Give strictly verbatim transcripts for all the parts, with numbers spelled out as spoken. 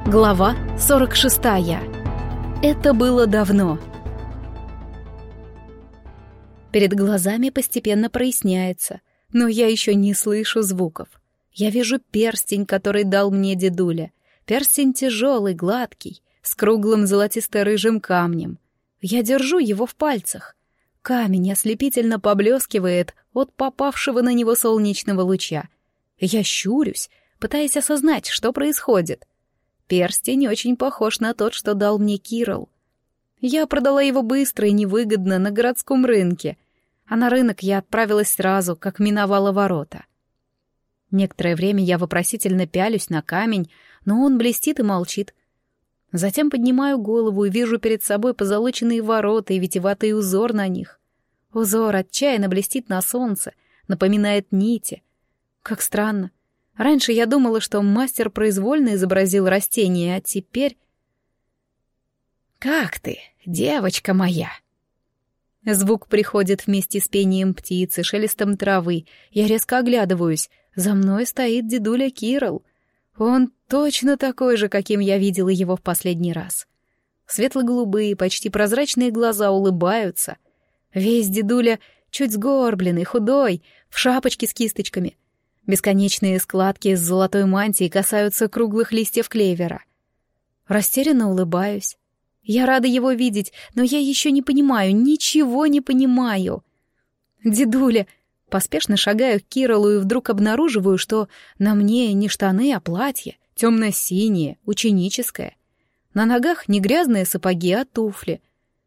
Глава сорок шестая. Это было давно. Перед глазами постепенно проясняется, но я еще не слышу звуков. Я вижу перстень, который дал мне дедуля. Перстень тяжелый, гладкий, с круглым золотисто-рыжим камнем. Я держу его в пальцах. Камень ослепительно поблескивает от попавшего на него солнечного луча. Я щурюсь, пытаясь осознать, что происходит. Перстень очень похож на тот, что дал мне Кирилл. Я продала его быстро и невыгодно на городском рынке, а на рынок я отправилась сразу, как миновала ворота. Некоторое время я вопросительно пялюсь на камень, но он блестит и молчит. Затем поднимаю голову и вижу перед собой позолоченные ворота и витиеватый узор на них. Узор отчаянно блестит на солнце, напоминает нити. Как странно. Раньше я думала, что мастер произвольно изобразил растение, а теперь... «Как ты, девочка моя?» Звук приходит вместе с пением птицы, шелестом травы. Я резко оглядываюсь. За мной стоит дедуля Кирилл. Он точно такой же, каким я видела его в последний раз. Светло-голубые, почти прозрачные глаза улыбаются. Весь дедуля чуть сгорбленный, худой, в шапочке с кисточками. Бесконечные складки с золотой мантией касаются круглых листьев клевера. Растерянно улыбаюсь. Я рада его видеть, но я еще не понимаю, ничего не понимаю. «Дедуля!» Поспешно шагаю к Кириллу и вдруг обнаруживаю, что на мне не штаны, а платье, темно-синее, ученическое. На ногах не грязные сапоги, а туфли.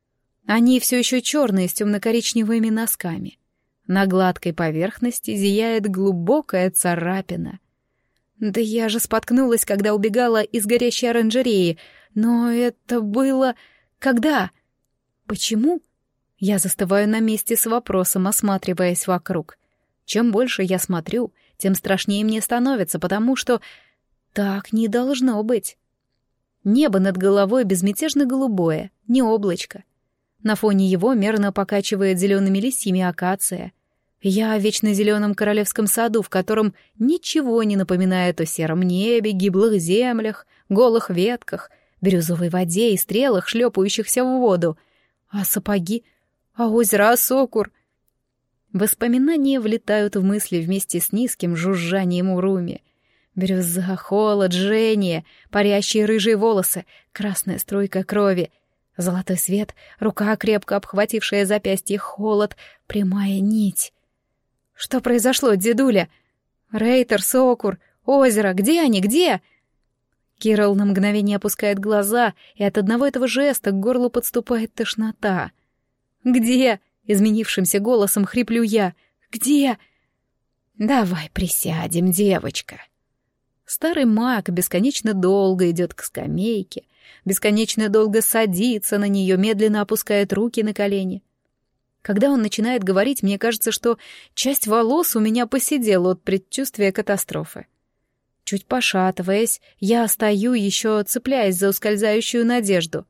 Они все еще черные, с темно-коричневыми носками. На гладкой поверхности зияет глубокая царапина. Да я же споткнулась, когда убегала из горящей оранжереи. Но это было... Когда? Почему? Я застываю на месте с вопросом, осматриваясь вокруг. Чем больше я смотрю, тем страшнее мне становится, потому что так не должно быть. Небо над головой безмятежно голубое, не облачко. На фоне его мерно покачивает зелеными листьями акация. Я в вечно зеленом королевском саду, в котором ничего не напоминает о сером небе, гиблых землях, голых ветках, бирюзовой воде и стрелах, шлепающихся в воду. А сапоги? А озеро Осокур? Воспоминания влетают в мысли вместе с низким жужжанием уруми. Бирюза, холод, жжение, парящие рыжие волосы, красная струйка крови, золотой свет, рука, крепко обхватившая запястье, холод, прямая нить. Что произошло, дедуля? Рейтер, Сокур, озеро, где они, где? Кирилл на мгновение опускает глаза, и от одного этого жеста к горлу подступает тошнота. «Где?» — изменившимся голосом хриплю я. «Где?» «Давай присядем, девочка». Старый маг бесконечно долго идет к скамейке, бесконечно долго садится на нее, медленно опускает руки на колени. Когда он начинает говорить, мне кажется, что часть волос у меня поседела от предчувствия катастрофы. Чуть пошатываясь, я стою, еще цепляясь за ускользающую надежду.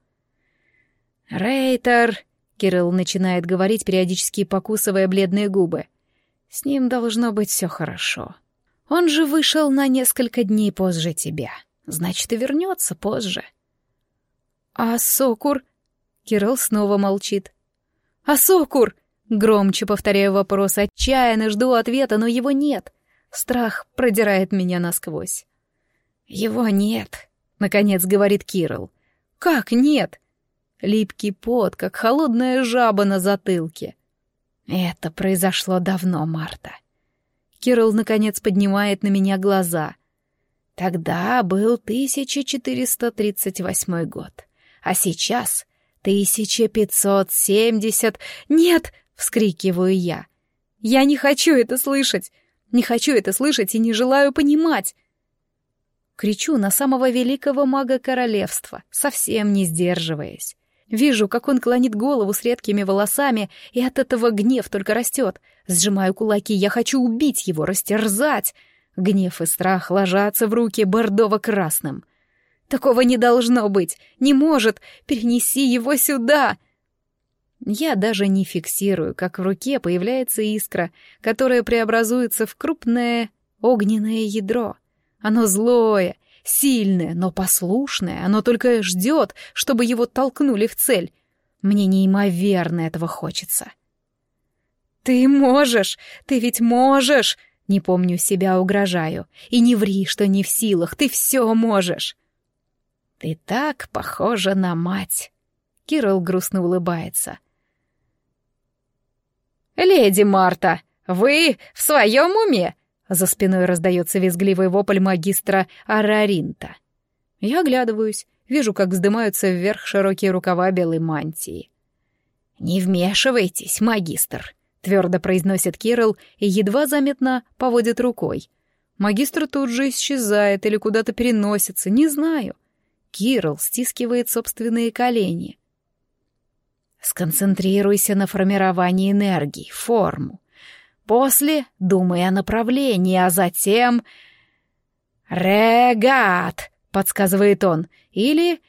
«Рейтер», — Кирилл начинает говорить, периодически покусывая бледные губы, — «с ним должно быть все хорошо. Он же вышел на несколько дней позже тебя, значит, и вернется позже». «А Сокур?» — Кирилл снова молчит. «А Сокур?» — громче повторяю вопрос, отчаянно жду ответа, но его нет. Страх продирает меня насквозь. «Его нет», — наконец говорит Кирилл. «Как нет?» Липкий пот, как холодная жаба на затылке. «Это произошло давно, Марта». Кирилл, наконец, поднимает на меня глаза. «Тогда был тысяча четыреста тридцать восьмой год, а сейчас тысяча пятьсот семьдесят... Нет!» — вскрикиваю я. «Я не хочу это слышать! Не хочу это слышать и не желаю понимать!» Кричу на самого великого мага королевства, совсем не сдерживаясь. Вижу, как он клонит голову с редкими волосами, и от этого гнев только растет. Сжимаю кулаки, я хочу убить его, растерзать. Гнев и страх ложатся в руки бордово-красным. «Такого не должно быть! Не может! Перенеси его сюда!» Я даже не фиксирую, как в руке появляется искра, которая преобразуется в крупное огненное ядро. Оно злое, Сильное, но послушное, оно только ждет, чтобы его толкнули в цель. Мне неимоверно этого хочется. «Ты можешь! Ты ведь можешь!» Не помню себя, угрожаю. «И не ври, что не в силах, ты все можешь!» «Ты так похожа на мать!» Кирилл грустно улыбается. «Леди Марта, вы в своем уме?» За спиной раздается визгливый вопль магистра Араринта. Я оглядываюсь, вижу, как вздымаются вверх широкие рукава белой мантии. «Не вмешивайтесь, магистр!» — твердо произносит Кирилл и едва заметно поводит рукой. Магистр тут же исчезает или куда-то переносится, не знаю. Кирилл стискивает собственные колени. «Сконцентрируйся на формировании энергии, форму. После думай о направлении, а затем...» «Регат!» — подсказывает он. Или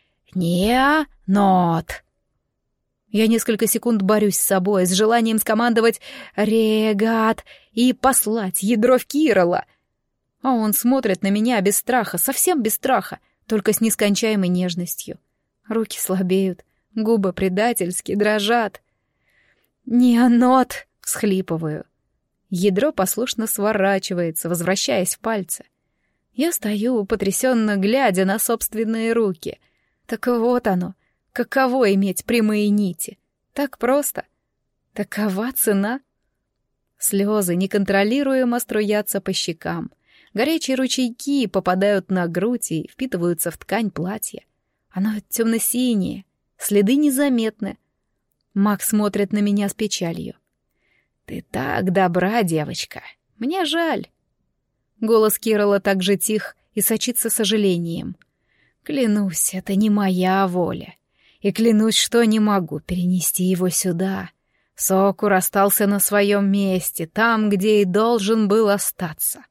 «неа-нот». Я несколько секунд борюсь с собой, с желанием скомандовать «регат» и послать ядро в Кирилла. А он смотрит на меня без страха, совсем без страха, только с нескончаемой нежностью. Руки слабеют, губы предательски дрожат. «Неонот!» — всхлипываю. Ядро послушно сворачивается, возвращаясь в пальцы. Я стою, потрясенно глядя на собственные руки. Так вот оно, каково иметь прямые нити. Так просто. Такова цена. Слезы неконтролируемо струятся по щекам. Горячие ручейки попадают на грудь и впитываются в ткань платья. Оно темно-синее, следы незаметны. Маг смотрит на меня с печалью. «Ты так добра, девочка. Мне жаль». Голос Кирилла так же тих и сочится сожалением. «Клянусь, это не моя воля. И клянусь, что не могу перенести его сюда. Сокур остался на своем месте, там, где и должен был остаться».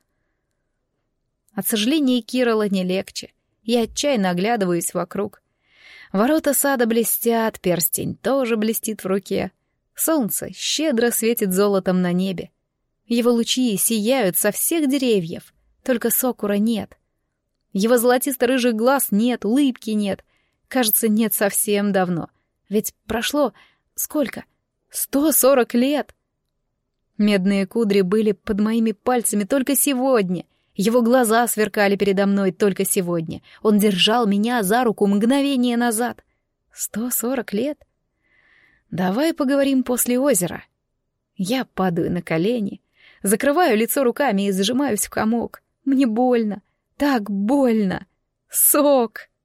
От сожаления Кирилла не легче. Я отчаянно оглядываюсь вокруг. Ворота сада блестят, перстень тоже блестит в руке. Солнце щедро светит золотом на небе. Его лучи сияют со всех деревьев, только Сокура нет. Его золотисто-рыжих глаз нет, улыбки нет. Кажется, нет совсем давно. Ведь прошло сколько? Сто сорок лет. Медные кудри были под моими пальцами только сегодня. Его глаза сверкали передо мной только сегодня. Он держал меня за руку мгновение назад. Сто сорок лет? Давай поговорим после озера. Я падаю на колени, закрываю лицо руками и зажимаюсь в комок. Мне больно, так больно. Сок!